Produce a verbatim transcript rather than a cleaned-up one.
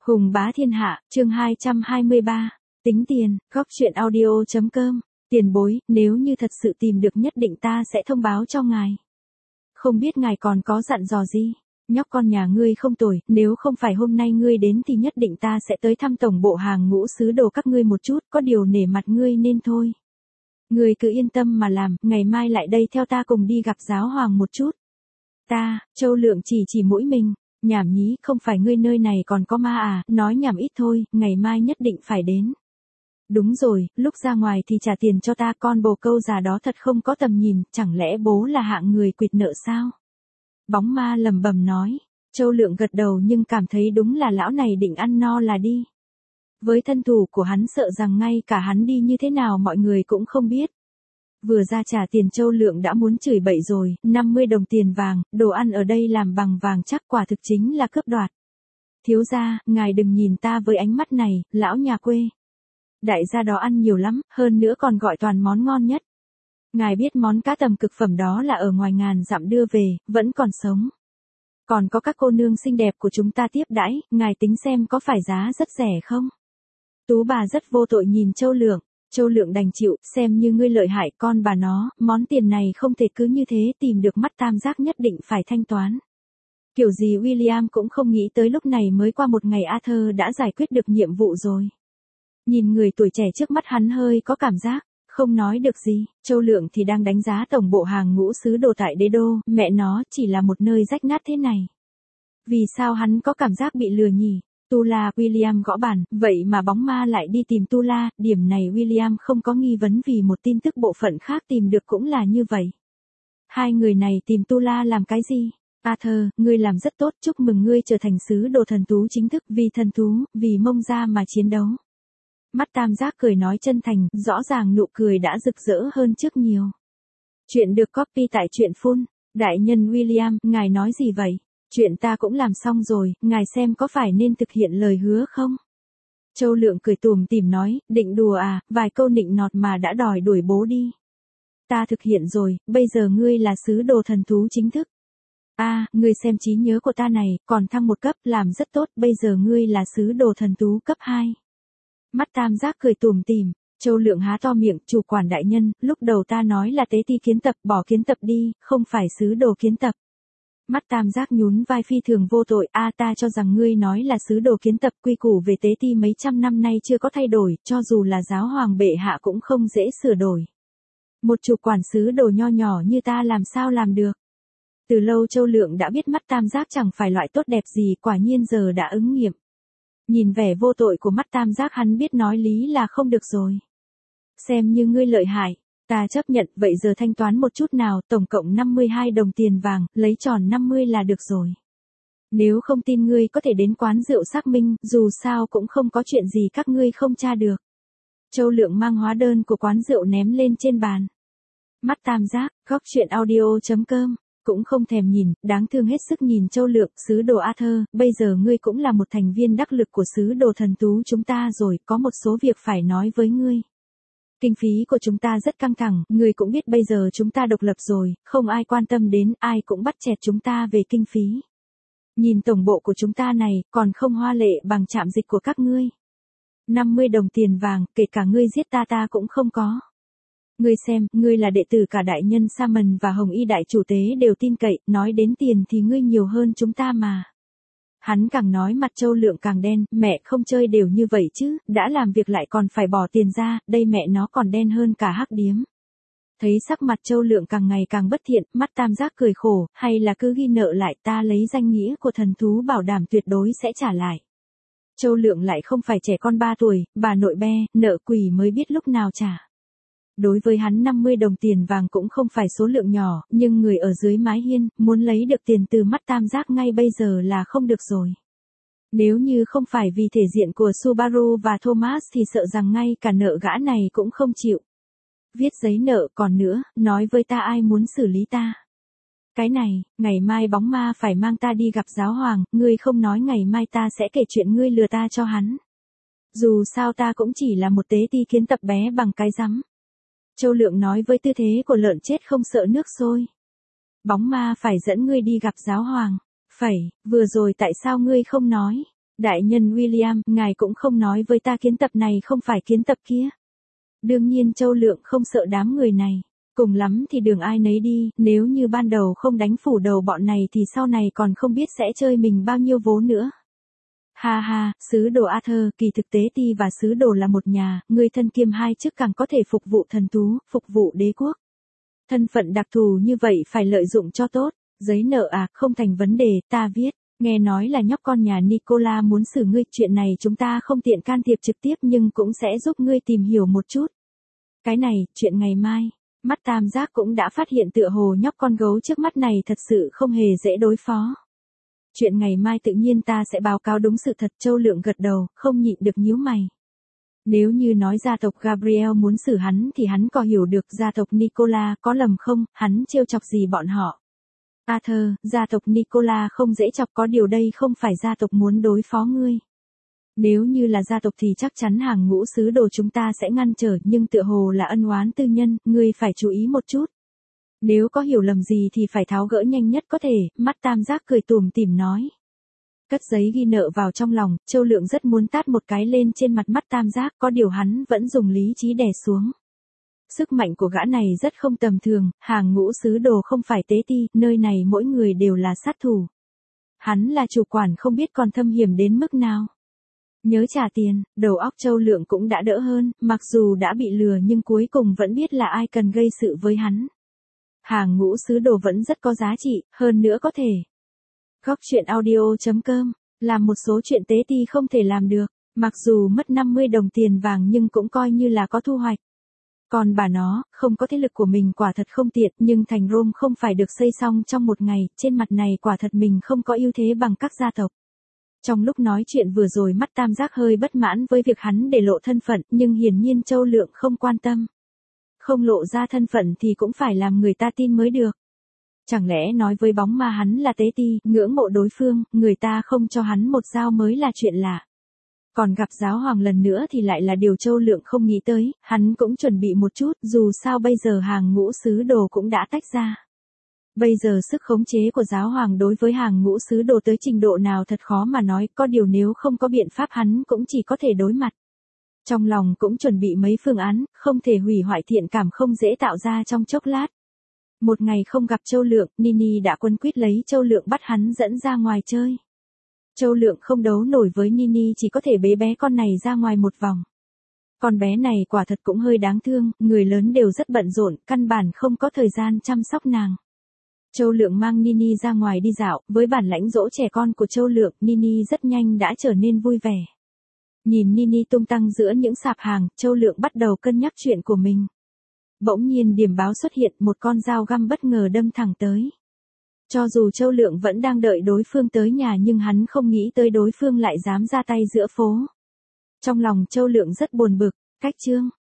Hùng bá thiên hạ, chương hai trăm hai mươi ba, tính tiền, góc chuyện audio chấm com, tiền bối, nếu như thật sự tìm được nhất định ta sẽ thông báo cho ngài. Không biết ngài còn có dặn dò gì? Nhóc con nhà ngươi không tồi, nếu không phải hôm nay ngươi đến thì nhất định ta sẽ tới thăm tổng bộ hàng ngũ sứ đồ các ngươi một chút, có điều nể mặt ngươi nên thôi. Ngươi cứ yên tâm mà làm, ngày mai lại đây theo ta cùng đi gặp giáo hoàng một chút. Ta, Châu Lượng chỉ chỉ mũi mình. Nhảm nhí, không phải ngươi nơi này còn có ma à, nói nhảm ít thôi, ngày mai nhất định phải đến. Đúng rồi, lúc ra ngoài thì trả tiền cho ta, con bồ câu già đó thật không có tầm nhìn, chẳng lẽ bố là hạng người quỵt nợ sao? Bóng ma lầm bầm nói, Châu Lượng gật đầu nhưng cảm thấy đúng là lão này định ăn no là đi. Với thân thủ của hắn sợ rằng ngay cả hắn đi như thế nào mọi người cũng không biết. Vừa ra trả tiền Châu Lượng đã muốn chửi bậy rồi, năm mươi đồng tiền vàng, đồ ăn ở đây làm bằng vàng chắc quả thực chính là cướp đoạt. Thiếu gia, ngài đừng nhìn ta với ánh mắt này, lão nhà quê. Đại gia đó ăn nhiều lắm, hơn nữa còn gọi toàn món ngon nhất. Ngài biết món cá tầm cực phẩm đó là ở ngoài ngàn dặm đưa về, vẫn còn sống. Còn có các cô nương xinh đẹp của chúng ta tiếp đãi, ngài tính xem có phải giá rất rẻ không? Tú bà rất vô tội nhìn Châu Lượng. Châu Lượng đành chịu, xem như ngươi lợi hại con bà nó, món tiền này không thể cứ như thế tìm được mắt tam giác nhất định phải thanh toán. Kiểu gì William cũng không nghĩ tới lúc này mới qua một ngày Arthur đã giải quyết được nhiệm vụ rồi. Nhìn người tuổi trẻ trước mắt hắn hơi có cảm giác, không nói được gì, Châu Lượng thì đang đánh giá tổng bộ hàng ngũ sứ đồ tại đế đô, mẹ nó chỉ là một nơi rách nát thế này. Vì sao hắn có cảm giác bị lừa nhỉ? Tula, William gõ bàn, vậy mà bóng ma lại đi tìm Tula, điểm này William không có nghi vấn vì một tin tức bộ phận khác tìm được cũng là như vậy. Hai người này tìm Tula làm cái gì? Arthur, ngươi làm rất tốt, chúc mừng ngươi trở thành sứ đồ thần thú chính thức, vì thần thú, vì mông ra mà chiến đấu. Mắt tam giác cười nói chân thành, rõ ràng nụ cười đã rực rỡ hơn trước nhiều. Chuyện được copy tại truyện full. Đại nhân William, ngài nói gì vậy? Chuyện ta cũng làm xong rồi, ngài xem có phải nên thực hiện lời hứa không? Châu Lượng cười tủm tỉm nói, định đùa à, vài câu nịnh nọt mà đã đòi đuổi bố đi. Ta thực hiện rồi, bây giờ ngươi là sứ đồ thần thú chính thức. A, à, ngươi xem trí nhớ của ta này, còn thăng một cấp, làm rất tốt, bây giờ ngươi là sứ đồ thần thú cấp hai. Mắt tam giác cười tủm tỉm, Châu Lượng há to miệng, chủ quản đại nhân, lúc đầu ta nói là tế ti kiến tập, bỏ kiến tập đi, không phải sứ đồ kiến tập. Mắt tam giác nhún vai phi thường vô tội, a à, ta cho rằng ngươi nói là sứ đồ kiến tập, quy củ về tế ti mấy trăm năm nay chưa có thay đổi, cho dù là giáo hoàng bệ hạ cũng không dễ sửa đổi. Một chủ quản sứ đồ nho nhỏ như ta làm sao làm được. Từ lâu Châu Lượng đã biết mắt tam giác chẳng phải loại tốt đẹp gì, quả nhiên giờ đã ứng nghiệm. Nhìn vẻ vô tội của mắt tam giác hắn biết nói lý là không được rồi. Xem như ngươi lợi hại. Ta chấp nhận, vậy giờ thanh toán một chút nào, tổng cộng năm mươi hai đồng tiền vàng, lấy tròn năm mươi là được rồi. Nếu không tin ngươi có thể đến quán rượu xác minh, dù sao cũng không có chuyện gì các ngươi không tra được. Châu Lượng mang hóa đơn của quán rượu ném lên trên bàn. Mắt tam giác, góc chuyện audio chấm com, cũng không thèm nhìn, đáng thương hết sức nhìn Châu Lượng, sứ đồ Arthur, bây giờ ngươi cũng là một thành viên đắc lực của sứ đồ thần tú chúng ta rồi, có một số việc phải nói với ngươi. Kinh phí của chúng ta rất căng thẳng, người cũng biết bây giờ chúng ta độc lập rồi, không ai quan tâm đến, ai cũng bắt chẹt chúng ta về kinh phí. Nhìn tổng bộ của chúng ta này, còn không hoa lệ bằng trạm dịch của các ngươi. năm mươi đồng tiền vàng, kể cả ngươi giết ta ta cũng không có. Ngươi xem, ngươi là đệ tử cả đại nhân Salmon và Hồng Y đại chủ tế đều tin cậy, nói đến tiền thì ngươi nhiều hơn chúng ta mà. Hắn càng nói mặt Châu Lượng càng đen, mẹ không chơi đều như vậy chứ, đã làm việc lại còn phải bỏ tiền ra, đây mẹ nó còn đen hơn cả hắc điếm. Thấy sắc mặt Châu Lượng càng ngày càng bất thiện, mắt tam giác cười khổ, hay là cứ ghi nợ lại, ta lấy danh nghĩa của thần thú bảo đảm tuyệt đối sẽ trả lại. Châu Lượng lại không phải trẻ con ba tuổi, bà nội be, nợ quỷ mới biết lúc nào trả. Đối với hắn năm mươi đồng tiền vàng cũng không phải số lượng nhỏ, nhưng người ở dưới mái hiên, muốn lấy được tiền từ mắt tam giác ngay bây giờ là không được rồi. Nếu như không phải vì thể diện của Subaru và Thomas thì sợ rằng ngay cả nợ gã này cũng không chịu. Viết giấy nợ còn nữa, nói với ta ai muốn xử lý ta. Cái này, ngày mai bóng ma phải mang ta đi gặp giáo hoàng, ngươi không nói ngày mai ta sẽ kể chuyện ngươi lừa ta cho hắn. Dù sao ta cũng chỉ là một tế ti kiến tập bé bằng cái rắm. Châu Lượng nói với tư thế của lợn chết không sợ nước sôi. Bóng ma phải dẫn ngươi đi gặp giáo hoàng. Phẩy, vừa rồi tại sao ngươi không nói? Đại nhân William, ngài cũng không nói với ta kiến tập này không phải kiến tập kia. Đương nhiên Châu Lượng không sợ đám người này. Cùng lắm thì đường ai nấy đi, nếu như ban đầu không đánh phủ đầu bọn này thì sau này còn không biết sẽ chơi mình bao nhiêu vố nữa. Ha ha, sứ đồ Arthur, kỳ thực tế ti và sứ đồ là một nhà, người thân kiêm hai chức càng có thể phục vụ thần thú, phục vụ đế quốc. Thân phận đặc thù như vậy phải lợi dụng cho tốt, giấy nợ à, không thành vấn đề, ta viết. Nghe nói là nhóc con nhà Nicola muốn xử ngươi, chuyện này chúng ta không tiện can thiệp trực tiếp nhưng cũng sẽ giúp ngươi tìm hiểu một chút. Cái này, chuyện ngày mai. Mắt tam giác cũng đã phát hiện tựa hồ nhóc con gấu trước mắt này thật sự không hề dễ đối phó. Chuyện ngày mai tự nhiên ta sẽ báo cáo đúng sự thật. Châu Lượng gật đầu, không nhịn được nhíu mày. Nếu như nói gia tộc Gabriel muốn xử hắn thì hắn có hiểu được gia tộc Nicola có lầm không, hắn trêu chọc gì bọn họ. Arthur, gia tộc Nicola không dễ chọc, có điều đây không phải gia tộc muốn đối phó ngươi. Nếu như là gia tộc thì chắc chắn hàng ngũ sứ đồ chúng ta sẽ ngăn trở, nhưng tựa hồ là ân oán tư nhân, ngươi phải chú ý một chút. Nếu có hiểu lầm gì thì phải tháo gỡ nhanh nhất có thể, mắt tam giác cười tủm tỉm nói. Cất giấy ghi nợ vào trong lòng, Châu Lượng rất muốn tát một cái lên trên mặt mắt tam giác, có điều hắn vẫn dùng lý trí đè xuống. Sức mạnh của gã này rất không tầm thường, hàng ngũ sứ đồ không phải tế ti, nơi này mỗi người đều là sát thủ. Hắn là chủ quản không biết còn thâm hiểm đến mức nào. Nhớ trả tiền, đầu óc Châu Lượng cũng đã đỡ hơn, mặc dù đã bị lừa nhưng cuối cùng vẫn biết là ai cần gây sự với hắn. Hàng ngũ sứ đồ vẫn rất có giá trị, hơn nữa có thể. Góc chuyện audio chấm com, làm một số chuyện tế ti không thể làm được, mặc dù mất năm mươi đồng tiền vàng nhưng cũng coi như là có thu hoạch. Còn bà nó, không có thế lực của mình quả thật không tiện, nhưng thành Rome không phải được xây xong trong một ngày, trên mặt này quả thật mình không có ưu thế bằng các gia tộc. Trong lúc nói chuyện vừa rồi mắt tam giác hơi bất mãn với việc hắn để lộ thân phận, nhưng hiển nhiên Châu Lượng không quan tâm. Không lộ ra thân phận thì cũng phải làm người ta tin mới được. Chẳng lẽ nói với bóng ma hắn là tế ti, ngưỡng mộ đối phương, người ta không cho hắn một dao mới là chuyện lạ. Còn gặp giáo hoàng lần nữa thì lại là điều Châu Lượng không nghĩ tới, hắn cũng chuẩn bị một chút, dù sao bây giờ hàng ngũ sứ đồ cũng đã tách ra. Bây giờ sức khống chế của giáo hoàng đối với hàng ngũ sứ đồ tới trình độ nào thật khó mà nói, có điều nếu không có biện pháp hắn cũng chỉ có thể đối mặt. Trong lòng cũng chuẩn bị mấy phương án, không thể hủy hoại thiện cảm không dễ tạo ra trong chốc lát. Một ngày không gặp Châu Lượng, Nini đã quân quyết lấy Châu Lượng bắt hắn dẫn ra ngoài chơi. Châu Lượng không đấu nổi với Nini, chỉ có thể bế bé con này ra ngoài một vòng. Con bé này quả thật cũng hơi đáng thương, người lớn đều rất bận rộn, căn bản không có thời gian chăm sóc nàng. Châu Lượng mang Nini ra ngoài đi dạo, với bản lãnh dỗ trẻ con của Châu Lượng, Nini rất nhanh đã trở nên vui vẻ. Nhìn Nini tung tăng giữa những sạp hàng, Châu Lượng bắt đầu cân nhắc chuyện của mình. Bỗng nhiên điểm báo xuất hiện, một con dao găm bất ngờ đâm thẳng tới. Cho dù Châu Lượng vẫn đang đợi đối phương tới nhà nhưng hắn không nghĩ tới đối phương lại dám ra tay giữa phố. Trong lòng Châu Lượng rất buồn bực, cách chương.